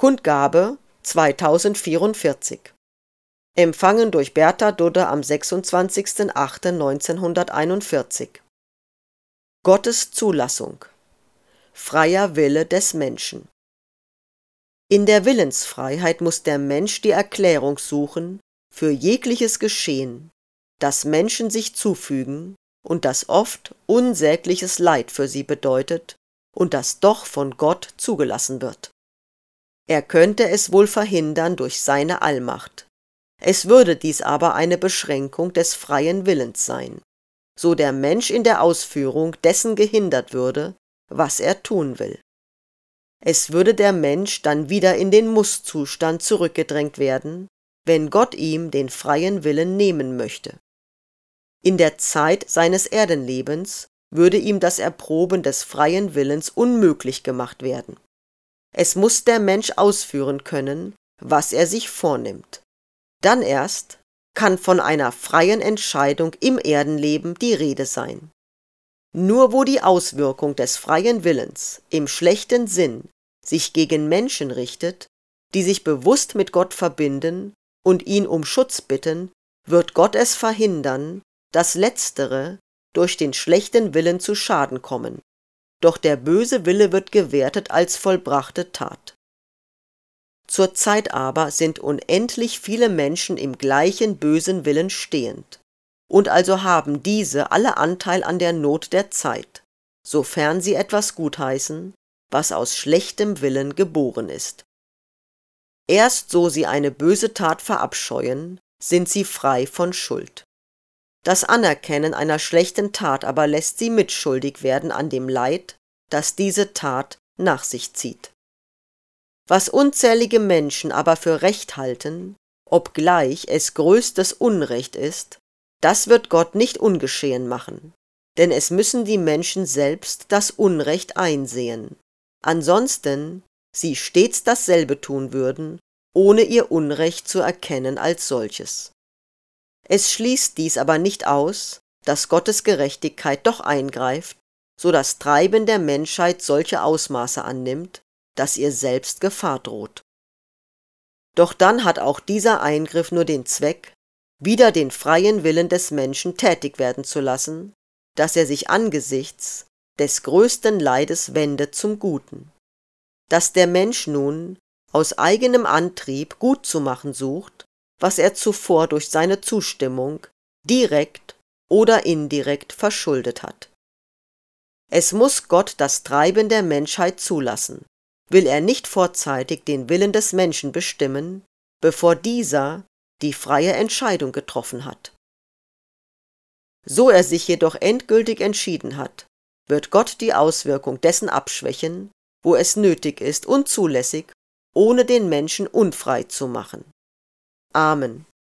Kundgabe 2044. Empfangen durch Bertha Dudde am 26.08.1941. Gottes Zulassung. Freier Wille des Menschen. In der Willensfreiheit muss der Mensch die Erklärung suchen für jegliches Geschehen, das Menschen sich zufügen und das oft unsägliches Leid für sie bedeutet und das doch von Gott zugelassen wird. Er könnte es wohl verhindern durch seine Allmacht. Es würde dies aber eine Beschränkung des freien Willens sein, so der Mensch in der Ausführung dessen gehindert würde, was er tun will. Es würde der Mensch dann wieder in den Musszustand zurückgedrängt werden, wenn Gott ihm den freien Willen nehmen möchte. In der Zeit seines Erdenlebens würde ihm das Erproben des freien Willens unmöglich gemacht werden. Es muss der Mensch ausführen können, was er sich vornimmt. Dann erst kann von einer freien Entscheidung im Erdenleben die Rede sein. Nur wo die Auswirkung des freien Willens im schlechten Sinn sich gegen Menschen richtet, die sich bewusst mit Gott verbinden und ihn um Schutz bitten, wird Gott es verhindern, dass Letztere durch den schlechten Willen zu Schaden kommen. Doch der böse Wille wird gewertet als vollbrachte Tat. Zurzeit aber sind unendlich viele Menschen im gleichen bösen Willen stehend, und also haben diese alle Anteil an der Not der Zeit, sofern sie etwas gutheißen, was aus schlechtem Willen geboren ist. Erst so sie eine böse Tat verabscheuen, sind sie frei von Schuld. Das Anerkennen einer schlechten Tat aber lässt sie mitschuldig werden an dem Leid, das diese Tat nach sich zieht. Was unzählige Menschen aber für Recht halten, obgleich es größtes Unrecht ist, das wird Gott nicht ungeschehen machen, denn es müssen die Menschen selbst das Unrecht einsehen, ansonsten sie stets dasselbe tun würden, ohne ihr Unrecht zu erkennen als solches. Es schließt dies aber nicht aus, dass Gottes Gerechtigkeit doch eingreift, so das Treiben der Menschheit solche Ausmaße annimmt, dass ihr selbst Gefahr droht. Doch dann hat auch dieser Eingriff nur den Zweck, wieder den freien Willen des Menschen tätig werden zu lassen, dass er sich angesichts des größten Leides wendet zum Guten. Dass der Mensch nun aus eigenem Antrieb gut zu machen sucht, was er zuvor durch seine Zustimmung direkt oder indirekt verschuldet hat. Es muss Gott das Treiben der Menschheit zulassen, will er nicht vorzeitig den Willen des Menschen bestimmen, bevor dieser die freie Entscheidung getroffen hat. So er sich jedoch endgültig entschieden hat, wird Gott die Auswirkung dessen abschwächen, wo es nötig ist und zulässig, ohne den Menschen unfrei zu machen. Amen.